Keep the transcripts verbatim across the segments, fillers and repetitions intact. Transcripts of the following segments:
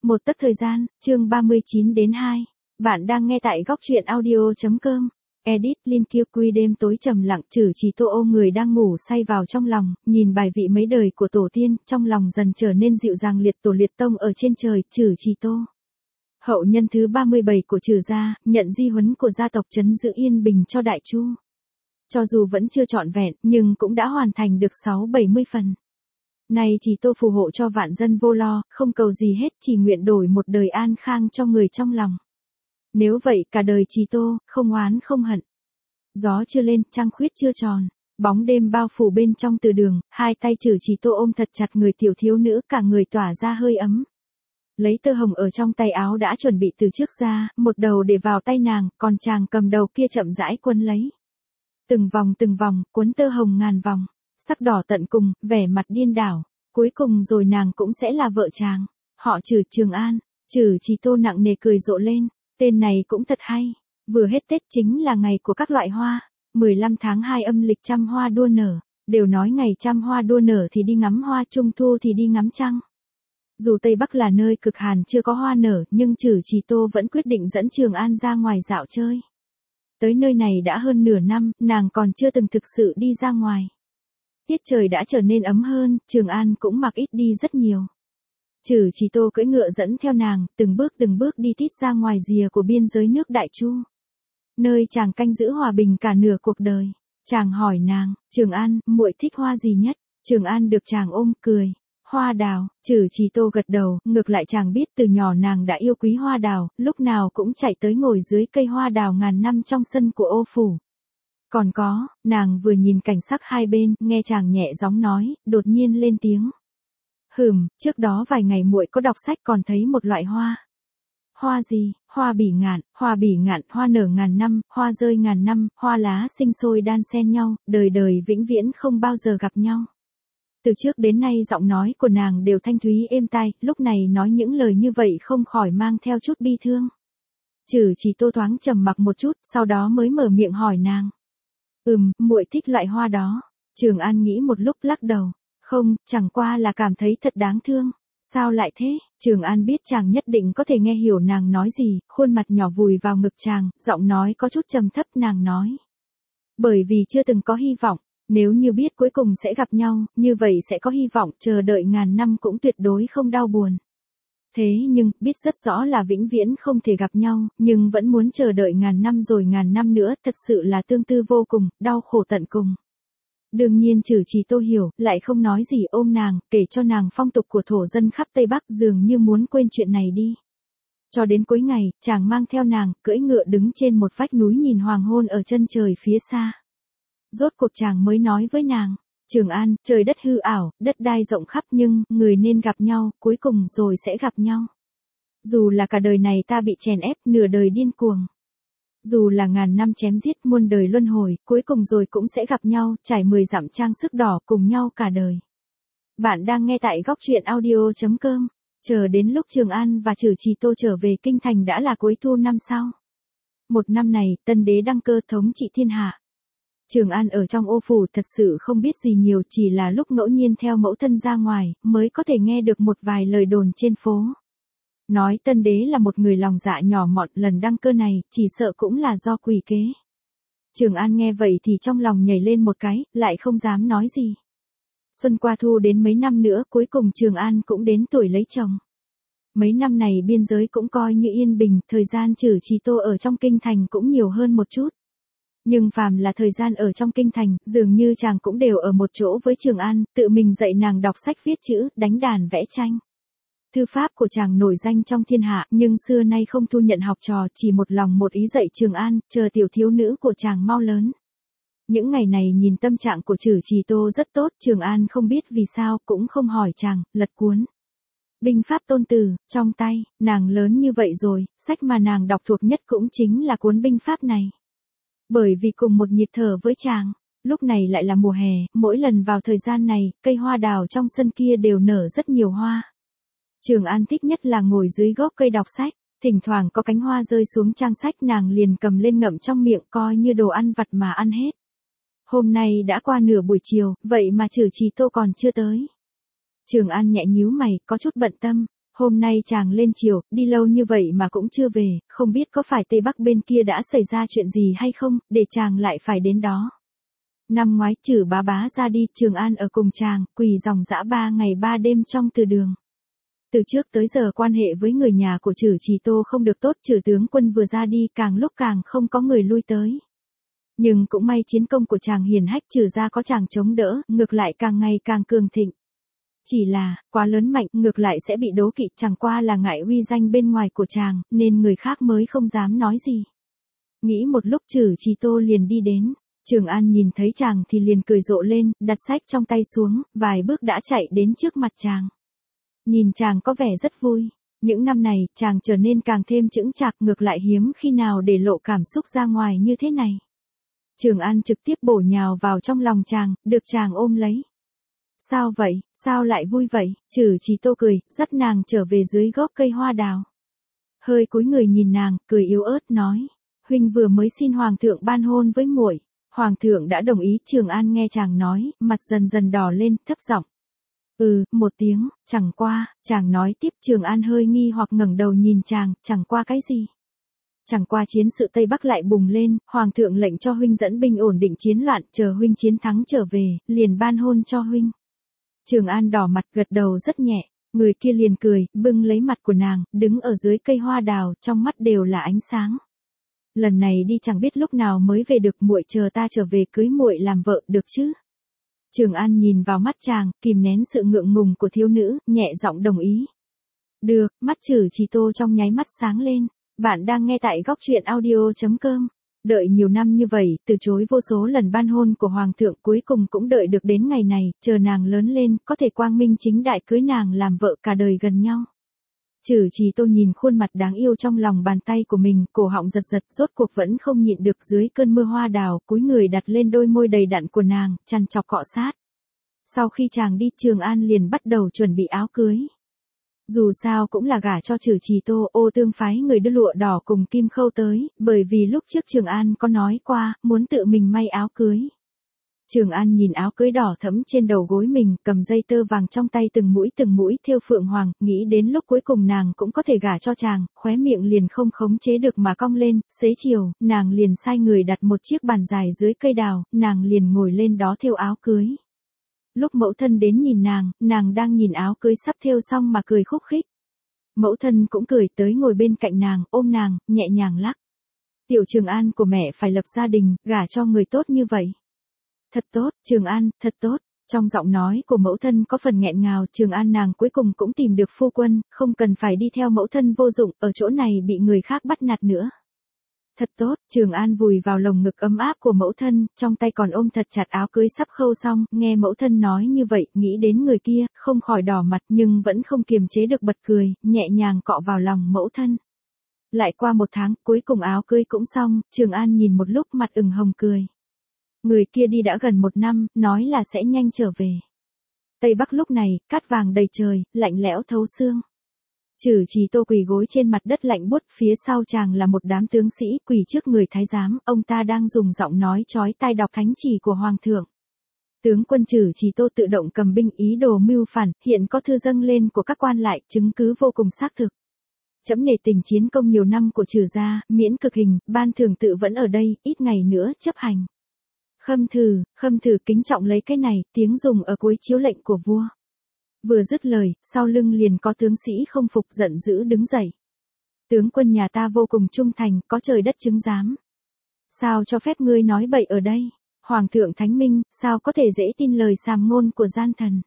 Một tấc thời gian, chương ba mươi chín đến hai. Bạn đang nghe tại góc truyện audio chấm com. Edit Linh Kiêu Quy đêm tối trầm lặng, Trử Trì Tô ôm người đang ngủ say vào trong lòng, nhìn bài vị mấy đời của tổ tiên, trong lòng dần trở nên dịu dàng. Liệt tổ liệt tông ở trên trời, Trử Trì Tô. Hậu nhân thứ ba mươi bảy của Trử gia, nhận di huấn của gia tộc trấn giữ yên bình cho Đại Chu. Cho dù vẫn chưa trọn vẹn, nhưng cũng đã hoàn thành được sáu bảy mươi phần. Nay Trì Tô phù hộ cho vạn dân vô lo, không cầu gì hết, chỉ nguyện đổi một đời an khang cho người trong lòng. Nếu vậy cả đời Trì Tô, không oán không hận. Gió chưa lên, trăng khuyết chưa tròn, bóng đêm bao phủ bên trong từ đường, hai tay Trử Trì Tô ôm thật chặt người tiểu thiếu nữ, cả người tỏa ra hơi ấm. Lấy tơ hồng ở trong tay áo đã chuẩn bị từ trước ra, một đầu để vào tay nàng, còn chàng cầm đầu kia chậm rãi quấn lấy. Từng vòng từng vòng, cuốn tơ hồng ngàn vòng. Sắc đỏ tận cùng, vẻ mặt điên đảo, cuối cùng rồi nàng cũng sẽ là vợ chàng. Họ Trử, Trường An. Trử Trì Tô nặng nề cười rộ lên, tên này cũng thật hay. Vừa hết Tết chính là ngày của các loại hoa, mười lăm tháng hai âm lịch trăm hoa đua nở, đều nói ngày trăm hoa đua nở thì đi ngắm hoa, trung thu thì đi ngắm trăng. Dù Tây Bắc là nơi cực hàn chưa có hoa nở, nhưng Trử Trì Tô vẫn quyết định dẫn Trường An ra ngoài dạo chơi. Tới nơi này đã hơn nửa năm, nàng còn chưa từng thực sự đi ra ngoài. Tiết trời đã trở nên ấm hơn, Trường An cũng mặc ít đi rất nhiều. Trử Trì Tô cưỡi ngựa dẫn theo nàng, từng bước từng bước đi tít ra ngoài rìa của biên giới nước Đại Chu. Nơi chàng canh giữ hòa bình cả nửa cuộc đời. Chàng hỏi nàng, Trường An, muội thích hoa gì nhất? Trường An được chàng ôm, cười. Hoa đào. Trử Trì Tô gật đầu, ngược lại chàng biết từ nhỏ nàng đã yêu quý hoa đào, lúc nào cũng chạy tới ngồi dưới cây hoa đào ngàn năm trong sân của ô phủ. Còn có, nàng vừa nhìn cảnh sắc hai bên, nghe chàng nhẹ giọng nói, đột nhiên lên tiếng. Hừm, trước đó vài ngày muội có đọc sách còn thấy một loại hoa. Hoa gì? Hoa bỉ ngạn. Hoa bỉ ngạn, hoa nở ngàn năm, hoa rơi ngàn năm, hoa lá sinh sôi đan xen nhau, đời đời vĩnh viễn không bao giờ gặp nhau. Từ trước đến nay giọng nói của nàng đều thanh thúy êm tai, lúc này nói những lời như vậy không khỏi mang theo chút bi thương. Trử Trì Tô thoáng trầm mặc một chút, sau đó mới mở miệng hỏi nàng. Ừm, muội thích loại hoa đó. Trường An nghĩ một lúc lắc đầu. Không, chẳng qua là cảm thấy thật đáng thương. Sao lại thế? Trường An biết chàng nhất định có thể nghe hiểu nàng nói gì, khuôn mặt nhỏ vùi vào ngực chàng, giọng nói có chút trầm thấp. Nàng nói. Bởi vì chưa từng có hy vọng, nếu như biết cuối cùng sẽ gặp nhau, như vậy sẽ có hy vọng, chờ đợi ngàn năm cũng tuyệt đối không đau buồn. Thế nhưng, biết rất rõ là vĩnh viễn không thể gặp nhau, nhưng vẫn muốn chờ đợi ngàn năm rồi ngàn năm nữa, thật sự là tương tư vô cùng, đau khổ tận cùng. Đương nhiên Trử Trì Tô hiểu, lại không nói gì, ôm nàng, kể cho nàng phong tục của thổ dân khắp Tây Bắc, dường như muốn quên chuyện này đi. Cho đến cuối ngày, chàng mang theo nàng, cưỡi ngựa đứng trên một vách núi nhìn hoàng hôn ở chân trời phía xa. Rốt cuộc chàng mới nói với nàng. Trường An, trời đất hư ảo, đất đai rộng khắp nhưng, người nên gặp nhau, cuối cùng rồi sẽ gặp nhau. Dù là cả đời này ta bị chèn ép, nửa đời điên cuồng. Dù là ngàn năm chém giết, muôn đời luân hồi, cuối cùng rồi cũng sẽ gặp nhau, trải mười dặm trang sức đỏ cùng nhau cả đời. Bạn đang nghe tại góc truyện audio chấm com. Chờ đến lúc Trường An và Trử Trì Tô trở về kinh thành đã là cuối thu năm sau. Một năm này, tân đế đăng cơ thống trị thiên hạ. Trường An ở trong ô phủ thật sự không biết gì nhiều, chỉ là lúc ngẫu nhiên theo mẫu thân ra ngoài, mới có thể nghe được một vài lời đồn trên phố. Nói tân đế là một người lòng dạ nhỏ mọn, lần đăng cơ này, chỉ sợ cũng là do quỷ kế. Trường An nghe vậy thì trong lòng nhảy lên một cái, lại không dám nói gì. Xuân qua thu đến mấy năm nữa, cuối cùng Trường An cũng đến tuổi lấy chồng. Mấy năm này biên giới cũng coi như yên bình, thời gian Trử Trì Tô ở trong kinh thành cũng nhiều hơn một chút. Nhưng phàm là thời gian ở trong kinh thành, dường như chàng cũng đều ở một chỗ với Trường An, tự mình dạy nàng đọc sách viết chữ, đánh đàn vẽ tranh. Thư pháp của chàng nổi danh trong thiên hạ, nhưng xưa nay không thu nhận học trò, chỉ một lòng một ý dạy Trường An, chờ tiểu thiếu nữ của chàng mau lớn. Những ngày này nhìn tâm trạng của Trử Trì Tô rất tốt, Trường An không biết vì sao, cũng không hỏi chàng, lật cuốn binh pháp tôn tử, trong tay, nàng lớn như vậy rồi, sách mà nàng đọc thuộc nhất cũng chính là cuốn binh pháp này. Bởi vì cùng một nhịp thở với chàng, lúc này lại là mùa hè, mỗi lần vào thời gian này, cây hoa đào trong sân kia đều nở rất nhiều hoa. Trường An thích nhất là ngồi dưới gốc cây đọc sách, thỉnh thoảng có cánh hoa rơi xuống trang sách nàng liền cầm lên ngậm trong miệng coi như đồ ăn vặt mà ăn hết. Hôm nay đã qua nửa buổi chiều, vậy mà Trử Trì Tô còn chưa tới. Trường An nhẹ nhíu mày, có chút bận tâm, Hôm nay chàng lên chiều, đi lâu như vậy mà cũng chưa về, không biết có phải Tây Bắc bên kia đã xảy ra chuyện gì hay không, để chàng lại phải đến đó. Năm ngoái Trử bá bá ra đi, Trường An ở cùng chàng, quỳ dòng dã ba ngày ba đêm trong từ đường. Từ trước tới giờ quan hệ với người nhà của Trử Trì Tô không được tốt, Trử tướng quân vừa ra đi càng lúc càng không có người lui tới. Nhưng cũng may chiến công của chàng hiển hách, Trử gia có chàng chống đỡ, ngược lại càng ngày càng cường thịnh. Chỉ là, quá lớn mạnh, ngược lại sẽ bị đố kỵ, chẳng qua là ngại uy danh bên ngoài của chàng, nên người khác mới không dám nói gì. Nghĩ một lúc Trử Trì Tô liền đi đến. Trường An nhìn thấy chàng thì liền cười rộ lên, đặt sách trong tay xuống, vài bước đã chạy đến trước mặt chàng. Nhìn chàng có vẻ rất vui. Những năm này, chàng trở nên càng thêm chững chạc, ngược lại hiếm khi nào để lộ cảm xúc ra ngoài như thế này. Trường An trực tiếp bổ nhào vào trong lòng chàng, được chàng ôm lấy. Sao vậy, sao lại vui vậy? Trử Trì Tô cười, dắt nàng trở về dưới gốc cây hoa đào. Hơi cúi người nhìn nàng, cười yếu ớt nói. Huynh vừa mới xin hoàng thượng ban hôn với muội. Hoàng thượng đã đồng ý. Trường An nghe chàng nói, mặt dần dần đỏ lên, thấp giọng. Ừ, một tiếng, chẳng qua, chàng nói tiếp. Trường An hơi nghi hoặc ngẩng đầu nhìn chàng, chẳng qua cái gì? Chẳng qua chiến sự Tây Bắc lại bùng lên, hoàng thượng lệnh cho huynh dẫn binh ổn định chiến loạn, chờ huynh chiến thắng trở về, liền ban hôn cho huynh. Trường An đỏ mặt gật đầu rất nhẹ, người kia liền cười, bưng lấy mặt của nàng, đứng ở dưới cây hoa đào, trong mắt đều là ánh sáng. Lần này đi chẳng biết lúc nào mới về được, muội chờ ta trở về cưới muội làm vợ được chứ? Trường An nhìn vào mắt chàng, kìm nén sự ngượng ngùng của thiếu nữ, nhẹ giọng đồng ý. Được, mắt Trử Trì Tô trong nháy mắt sáng lên. Bạn đang nghe tại góc truyện audio chấm com. Đợi nhiều năm như vậy, từ chối vô số lần ban hôn của hoàng thượng, cuối cùng cũng đợi được đến ngày này, chờ nàng lớn lên, có thể quang minh chính đại cưới nàng làm vợ cả đời gần nhau. Trử Trì Tô nhìn khuôn mặt đáng yêu trong lòng bàn tay của mình, cổ họng giật giật, rốt cuộc vẫn không nhịn được dưới cơn mưa hoa đào, cúi người đặt lên đôi môi đầy đặn của nàng, chằn chọc cọ sát. Sau khi chàng đi, Trường An liền bắt đầu chuẩn bị áo cưới. Dù sao cũng là gả cho Trử Trì Tô, Ô Tương phái người đưa lụa đỏ cùng kim khâu tới, bởi vì lúc trước Trường An có nói qua, muốn tự mình may áo cưới. Trường An nhìn áo cưới đỏ thẫm trên đầu gối mình, cầm dây tơ vàng trong tay từng mũi từng mũi thêu phượng hoàng, nghĩ đến lúc cuối cùng nàng cũng có thể gả cho chàng, khóe miệng liền không khống chế được mà cong lên. Xế chiều, nàng liền sai người đặt một chiếc bàn dài dưới cây đào, nàng liền ngồi lên đó thêu áo cưới. Lúc mẫu thân đến nhìn nàng, nàng đang nhìn áo cưới sắp thêu xong mà cười khúc khích. Mẫu thân cũng cười tới ngồi bên cạnh nàng, ôm nàng, nhẹ nhàng lắc. Tiểu Trường An của mẹ phải lập gia đình, gả cho người tốt như vậy. Thật tốt, Trường An, thật tốt. Trong giọng nói của mẫu thân có phần nghẹn ngào. Trường An nàng cuối cùng cũng tìm được phu quân, không cần phải đi theo mẫu thân vô dụng, ở chỗ này bị người khác bắt nạt nữa. Thật tốt, Trường An vùi vào lồng ngực ấm áp của mẫu thân, trong tay còn ôm thật chặt áo cưới sắp khâu xong, nghe mẫu thân nói như vậy, nghĩ đến người kia, không khỏi đỏ mặt nhưng vẫn không kiềm chế được bật cười, nhẹ nhàng cọ vào lòng mẫu thân. Lại qua một tháng, cuối cùng áo cưới cũng xong, Trường An nhìn một lúc mặt ửng hồng cười. Người kia đi đã gần một năm, nói là sẽ nhanh trở về. Tây Bắc lúc này, cát vàng đầy trời, lạnh lẽo thấu xương. Trử Trì Tô quỳ gối trên mặt đất lạnh buốt, phía sau chàng là một đám tướng sĩ quỳ trước người thái giám, ông ta đang dùng giọng nói chói tai đọc thánh chỉ của hoàng thượng. Tướng quân Trử Trì Tô tự động cầm binh ý đồ mưu phản, hiện có thư dâng lên của các quan lại, chứng cứ vô cùng xác thực. Trẫm nể tình chiến công nhiều năm của Trử gia, miễn cực hình, ban thưởng tự vẫn ở đây, ít ngày nữa chấp hành. Khâm thử, khâm thử kính trọng lấy cái này, tiếng dùng ở cuối chiếu lệnh của vua. Vừa dứt lời, sau lưng liền có tướng sĩ không phục giận dữ đứng dậy. Tướng quân nhà ta vô cùng trung thành, có trời đất chứng giám. Sao cho phép ngươi nói bậy ở đây? Hoàng thượng thánh minh, sao có thể dễ tin lời sàm ngôn của gian thần?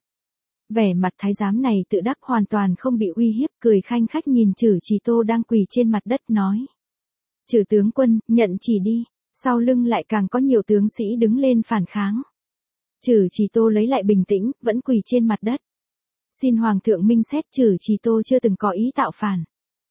Vẻ mặt thái giám này tự đắc hoàn toàn không bị uy hiếp, cười khanh khách nhìn Trử Trì Tô đang quỳ trên mặt đất nói. Trử tướng quân, nhận chỉ đi. Sau lưng lại càng có nhiều tướng sĩ đứng lên phản kháng. Trử Trì Tô lấy lại bình tĩnh, vẫn quỳ trên mặt đất. Xin hoàng thượng minh xét, Trử Trì Tô chưa từng có ý tạo phản.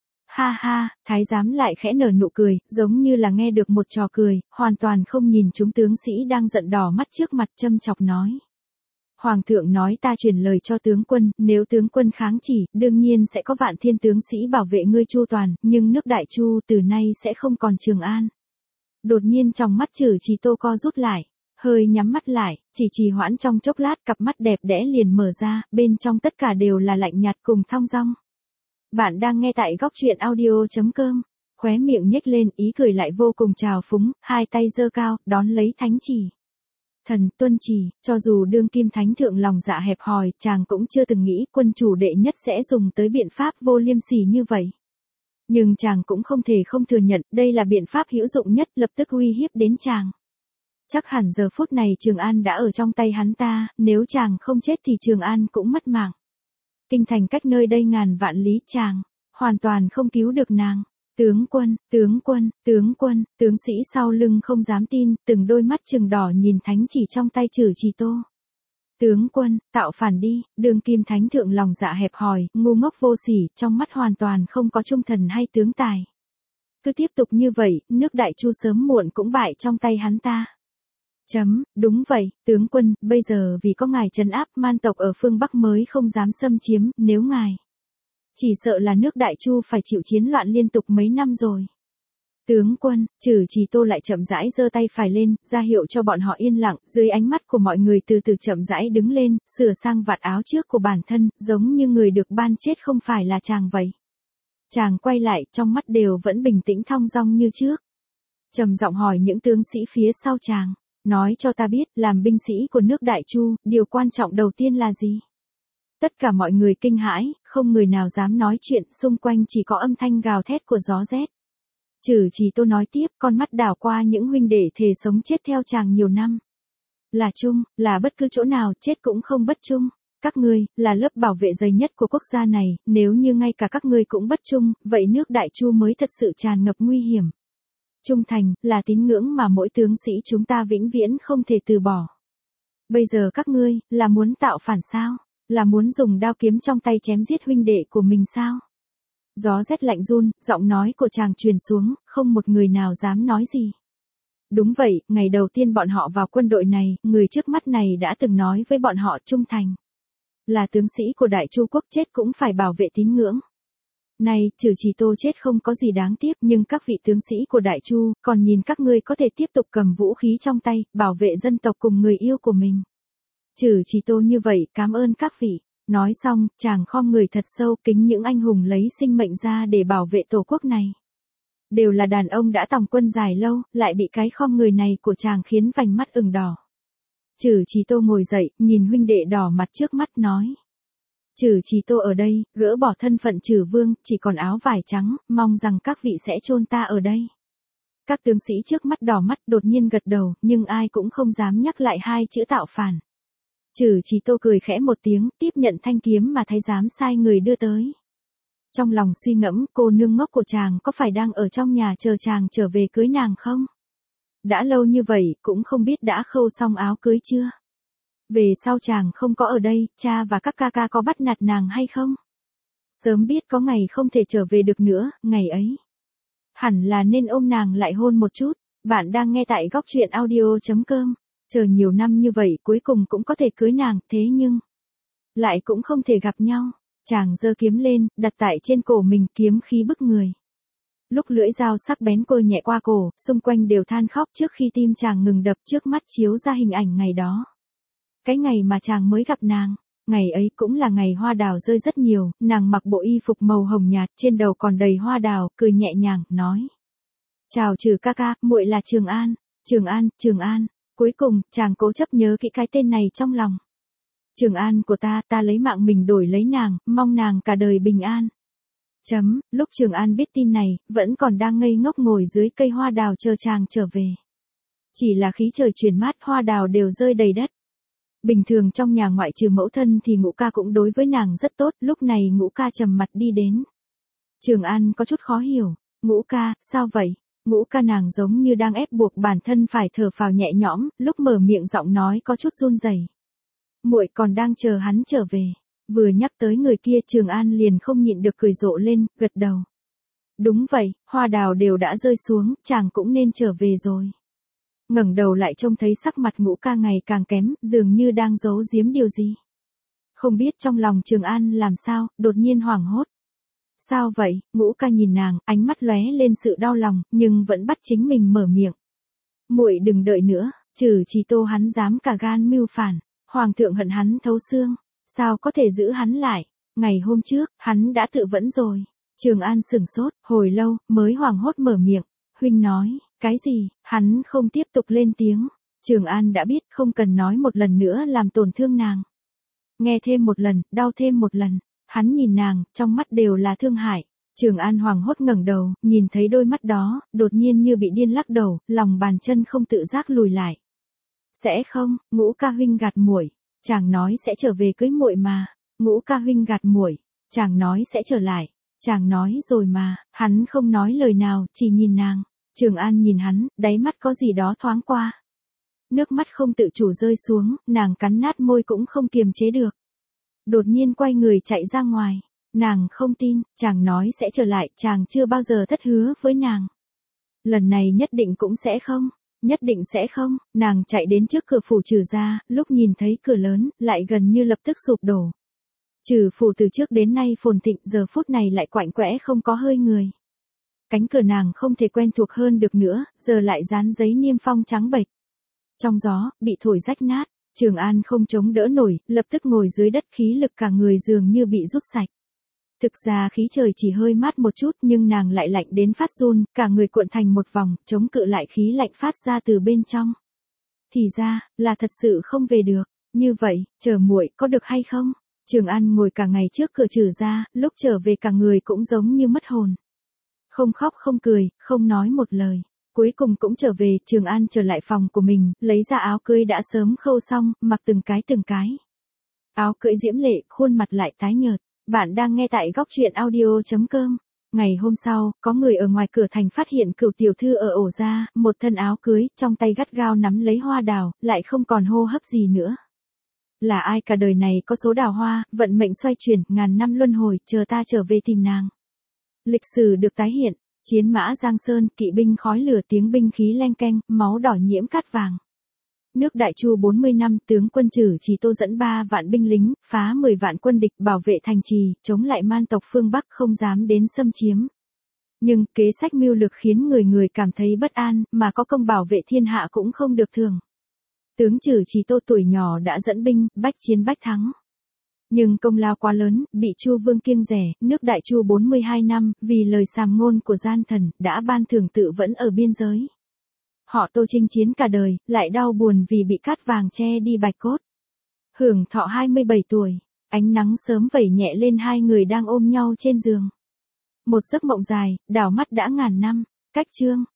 Ha ha, thái giám lại khẽ nở nụ cười, giống như là nghe được một trò cười, hoàn toàn không nhìn chúng tướng sĩ đang giận đỏ mắt trước mặt, châm chọc nói. Hoàng thượng nói ta truyền lời cho tướng quân, nếu tướng quân kháng chỉ, đương nhiên sẽ có vạn thiên tướng sĩ bảo vệ ngươi chu toàn, nhưng nước Đại Chu từ nay sẽ không còn Trường An. Đột nhiên trong mắt Trử Trì Tô co rút lại, hơi nhắm mắt lại, chỉ trì hoãn trong chốc lát, cặp mắt đẹp đẽ liền mở ra, bên trong tất cả đều là lạnh nhạt cùng thong dong. Bạn đang nghe tại góc chuyện audio chấm com. Khóe miệng nhếch lên, ý cười lại vô cùng trào phúng, hai tay giơ cao, đón lấy thánh chỉ. Thần tuân chỉ, cho dù đương kim thánh thượng lòng dạ hẹp hòi, chàng cũng chưa từng nghĩ quân chủ đệ nhất sẽ dùng tới biện pháp vô liêm sỉ như vậy. Nhưng chàng cũng không thể không thừa nhận, đây là biện pháp hữu dụng nhất, lập tức uy hiếp đến chàng. Chắc hẳn giờ phút này Trường An đã ở trong tay hắn ta, nếu chàng không chết thì Trường An cũng mất mạng. Kinh thành cách nơi đây ngàn vạn lý, chàng hoàn toàn không cứu được nàng. Tướng quân, tướng quân, tướng quân, tướng sĩ sau lưng không dám tin, từng đôi mắt trừng đỏ nhìn thánh chỉ trong tay Trử Trì Tô. Tướng quân, tạo phản đi, đương kim thánh thượng lòng dạ hẹp hòi, ngu ngốc vô sỉ, trong mắt hoàn toàn không có trung thần hay tướng tài. Cứ tiếp tục như vậy, nước Đại Chu sớm muộn cũng bại trong tay hắn ta. Chấm, đúng vậy, tướng quân, bây giờ vì có ngài trấn áp, man tộc ở phương Bắc mới không dám xâm chiếm, nếu ngài chỉ sợ là nước Đại Chu phải chịu chiến loạn liên tục mấy năm rồi. Tướng quân, Trử Trì Tô lại chậm rãi giơ tay phải lên, ra hiệu cho bọn họ yên lặng, dưới ánh mắt của mọi người từ từ chậm rãi đứng lên, sửa sang vạt áo trước của bản thân, giống như người được ban chết không phải là chàng vậy. Chàng quay lại, trong mắt đều vẫn bình tĩnh thong dong như trước. Trầm giọng hỏi những tướng sĩ phía sau chàng, nói cho ta biết, làm binh sĩ của nước Đại Chu, điều quan trọng đầu tiên là gì? Tất cả mọi người kinh hãi, không người nào dám nói chuyện, xung quanh chỉ có âm thanh gào thét của gió rét. Trử Trì Tô nói tiếp, con mắt đảo qua những huynh đệ thề sống chết theo chàng nhiều năm. Là chung, là bất cứ chỗ nào, chết cũng không bất chung. Các ngươi, là lớp bảo vệ dày nhất của quốc gia này, nếu như ngay cả các ngươi cũng bất chung, vậy nước Đại Chu mới thật sự tràn ngập nguy hiểm. Trung thành, là tín ngưỡng mà mỗi tướng sĩ chúng ta vĩnh viễn không thể từ bỏ. Bây giờ các ngươi, là muốn tạo phản sao? Là muốn dùng đao kiếm trong tay chém giết huynh đệ của mình sao? Gió rét lạnh run, giọng nói của chàng truyền xuống, không một người nào dám nói gì. Đúng vậy, ngày đầu tiên bọn họ vào quân đội này, người trước mắt này đã từng nói với bọn họ trung thành. Là tướng sĩ của Đại Chu quốc, chết cũng phải bảo vệ tín ngưỡng. Này, Trử Trì Tô chết không có gì đáng tiếc, nhưng các vị tướng sĩ của Đại Chu, còn nhìn các ngươi có thể tiếp tục cầm vũ khí trong tay, bảo vệ dân tộc cùng người yêu của mình. Trử Trì Tô như vậy, cảm ơn các vị. Nói xong, chàng khom người thật sâu, kính những anh hùng lấy sinh mệnh ra để bảo vệ tổ quốc này. Đều là đàn ông đã tòng quân dài lâu, lại bị cái khom người này của chàng khiến vành mắt ửng đỏ. Trử Trì Tô ngồi dậy, nhìn huynh đệ đỏ mặt trước mắt nói. Trử Trì Tô ở đây, gỡ bỏ thân phận Trử Vương, chỉ còn áo vải trắng, mong rằng các vị sẽ chôn ta ở đây. Các tướng sĩ trước mắt đỏ mắt đột nhiên gật đầu, nhưng ai cũng không dám nhắc lại hai chữ tạo phản. Trử Trì Tô cười khẽ một tiếng, tiếp nhận thanh kiếm mà thái giám sai người đưa tới. Trong lòng suy ngẫm, cô nương ngốc của chàng có phải đang ở trong nhà chờ chàng trở về cưới nàng không? Đã lâu như vậy, cũng không biết đã khâu xong áo cưới chưa? Về sau chàng không có ở đây, cha và các ca ca có bắt nạt nàng hay không? Sớm biết có ngày không thể trở về được nữa, ngày ấy hẳn là nên ôm nàng lại hôn một chút. Bạn đang nghe tại góc chuyện audio chấm com. Chờ nhiều năm như vậy cuối cùng cũng có thể cưới nàng, thế nhưng lại cũng không thể gặp nhau. Chàng giơ kiếm lên, đặt tại trên cổ mình, kiếm khí bức người. Lúc lưỡi dao sắc bén côi nhẹ qua cổ, xung quanh đều than khóc trước khi tim chàng ngừng đập, trước mắt chiếu ra hình ảnh ngày đó. Cái ngày mà chàng mới gặp nàng, ngày ấy cũng là ngày hoa đào rơi rất nhiều, nàng mặc bộ y phục màu hồng nhạt, trên đầu còn đầy hoa đào, cười nhẹ nhàng, nói. Chào Trử ca ca, muội là Trường An, Trường An, Trường An. Cuối cùng, chàng cố chấp nhớ kỹ cái tên này trong lòng. Trường An của ta, ta lấy mạng mình đổi lấy nàng, mong nàng cả đời bình an. Chấm, lúc Trường An biết tin này, vẫn còn đang ngây ngốc ngồi dưới cây hoa đào chờ chàng trở về. Chỉ là khí trời chuyển mát, hoa đào đều rơi đầy đất. Bình thường trong nhà ngoại trừ mẫu thân thì Ngũ ca cũng đối với nàng rất tốt, lúc này Ngũ ca trầm mặt đi đến. Trường An có chút khó hiểu, Ngũ ca, sao vậy? Ngũ ca nàng giống như đang ép buộc bản thân phải thở phào nhẹ nhõm, lúc mở miệng giọng nói có chút run rẩy. Muội còn đang chờ hắn trở về. Vừa nhắc tới người kia, Trường An liền không nhịn được cười rộ lên, gật đầu. Đúng vậy, hoa đào đều đã rơi xuống, chàng cũng nên trở về rồi. Ngẩng đầu lại trông thấy sắc mặt Ngũ ca ngày càng kém, dường như đang giấu giếm điều gì. Không biết trong lòng Trường An làm sao, đột nhiên hoảng hốt. Sao vậy? Ngũ ca nhìn nàng, ánh mắt lóe lên sự đau lòng, nhưng vẫn bắt chính mình mở miệng. Muội đừng đợi nữa, Trử Trì Tô hắn dám cả gan mưu phản, hoàng thượng hận hắn thấu xương, sao có thể giữ hắn lại? Ngày hôm trước, hắn đã tự vẫn rồi. Trường An sửng sốt, hồi lâu, mới hoảng hốt mở miệng. Huynh nói, cái gì? Hắn không tiếp tục lên tiếng. Trường An đã biết không cần nói một lần nữa làm tổn thương nàng. Nghe thêm một lần, đau thêm một lần. Hắn nhìn nàng, trong mắt đều là thương hại. Trường An hoảng hốt ngẩng đầu, nhìn thấy đôi mắt đó, đột nhiên như bị điên lắc đầu, lòng bàn chân không tự giác lùi lại. Sẽ không, Ngũ ca huynh gạt muội. Chàng nói sẽ trở về cưới muội mà. Ngũ ca huynh gạt muội. Chàng nói sẽ trở lại. Chàng nói rồi mà. Hắn không nói lời nào, chỉ nhìn nàng. Trường An nhìn hắn, đáy mắt có gì đó thoáng qua. Nước mắt không tự chủ rơi xuống, nàng cắn nát môi cũng không kiềm chế được. Đột nhiên quay người chạy ra ngoài. Nàng không tin, chàng nói sẽ trở lại, chàng chưa bao giờ thất hứa với nàng. Lần này nhất định cũng sẽ không, nhất định sẽ không, nàng chạy đến trước cửa phủ Trừ gia, lúc nhìn thấy cửa lớn, lại gần như lập tức sụp đổ. Trừ phủ từ trước đến nay phồn thịnh, giờ phút này lại quạnh quẽ không có hơi người. Cánh cửa nàng không thể quen thuộc hơn được nữa, giờ lại dán giấy niêm phong trắng bệch. Trong gió, bị thổi rách nát, Trường An không chống đỡ nổi, lập tức ngồi dưới đất, khí lực cả người dường như bị rút sạch. Thực ra khí trời chỉ hơi mát một chút nhưng nàng lại lạnh đến phát run, cả người cuộn thành một vòng, chống cự lại khí lạnh phát ra từ bên trong. Thì ra, là thật sự không về được, như vậy, chờ muội có được hay không? Trường An ngồi cả ngày trước cửa Trừ gia, lúc trở về cả người cũng giống như mất hồn. Không khóc không cười, không nói một lời. Cuối cùng cũng trở về, Trường An trở lại phòng của mình, lấy ra áo cưới đã sớm khâu xong, mặc từng cái từng cái. Áo cưới diễm lệ, khuôn mặt lại tái nhợt. Bạn đang nghe tại góc truyện audio chấm com. Ngày hôm sau, có người ở ngoài cửa thành phát hiện Cửu tiểu thư ở ổ gia, một thân áo cưới, trong tay gắt gao nắm lấy hoa đào, lại không còn hô hấp gì nữa. Là ai cả đời này có số đào hoa, vận mệnh xoay chuyển, ngàn năm luân hồi, chờ ta trở về tìm nàng. Lịch sử được tái hiện, chiến mã Giang Sơn, kỵ binh khói lửa, tiếng binh khí leng keng, máu đỏ nhiễm cát vàng. Nước Đại Chu bốn mươi năm, tướng quân Trử Trì Tô dẫn ba vạn binh lính, phá mười vạn quân địch, bảo vệ thành trì, chống lại man tộc phương Bắc không dám đến xâm chiếm. Nhưng, kế sách mưu lược khiến người người cảm thấy bất an, mà có công bảo vệ thiên hạ cũng không được thường. Tướng Trử Trì Tô tuổi nhỏ đã dẫn binh, bách chiến bách thắng. Nhưng công lao quá lớn, bị Chu Vương kiêng rẻ, nước Đại Chu bốn mươi hai năm, vì lời sàm ngôn của gian thần, đã ban thưởng tự vẫn ở biên giới. Họ Tô chinh chiến cả đời, lại đau buồn vì bị cát vàng che đi bạch cốt. Hưởng thọ hai mươi bảy tuổi, ánh nắng sớm vẩy nhẹ lên hai người đang ôm nhau trên giường. Một giấc mộng dài, đảo mắt đã ngàn năm, cách chương.